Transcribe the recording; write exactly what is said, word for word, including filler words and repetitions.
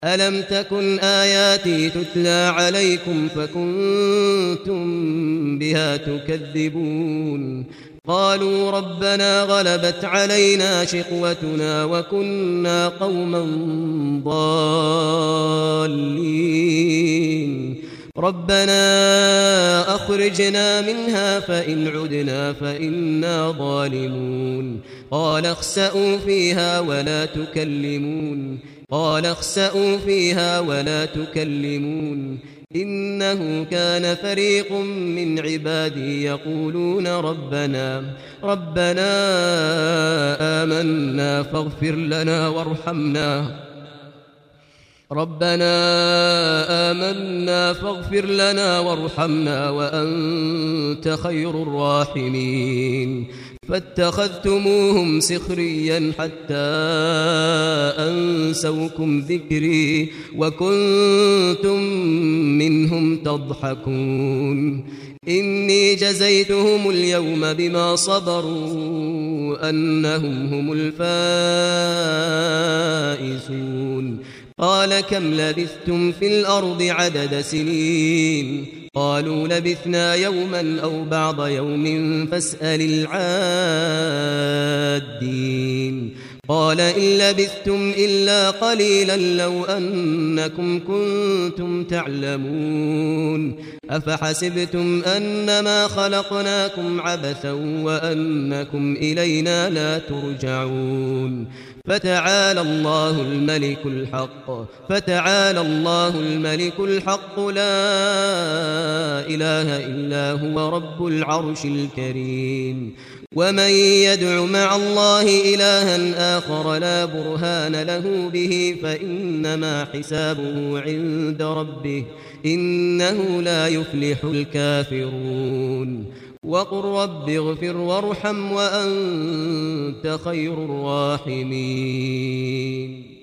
ألم تكن آياتي تتلى عليكم فكنتم بها تكذبون قالوا ربنا غلبت علينا شقوتنا وكنا قوما ضالين ربنا أخرجنا منها فإن عدنا فإنا ظالمون قال اخسئوا فيها ولا تكلمون قال اخسئوا فيها ولا تكلمون إنه كان فريق من عبادي يقولون ربنا ربنا آمنا فاغفر لنا وارحمنا ربنا آمنا فاغفر لنا وارحمنا وأنت خير الراحمين فاتخذتموهم سخريا حتى أنسوكم ذكري وكنتم منهم تضحكون إني جزيتهم اليوم بما صبروا أنهم هم الفائزون قال كم لبثتم في الأرض عدد سنين قالوا لبثنا يوما أو بعض يوم فاسأل العادين قال إن لبثتم إلا قليلا لو أنكم كنتم تعلمون أفحسبتم أنما خلقناكم عبثا وأنكم إلينا لا ترجعون فتعالى الله الملك الحق فتعالى الله الملك الحق لا إله إلا هو رب العرش الكريم ومن يدع مع الله إلها آخر لا برهان له به فإنما حسابه عند ربه إنه لا يفلح الكافرون وقل رب اغفر وارحم وأنت خير الراحمين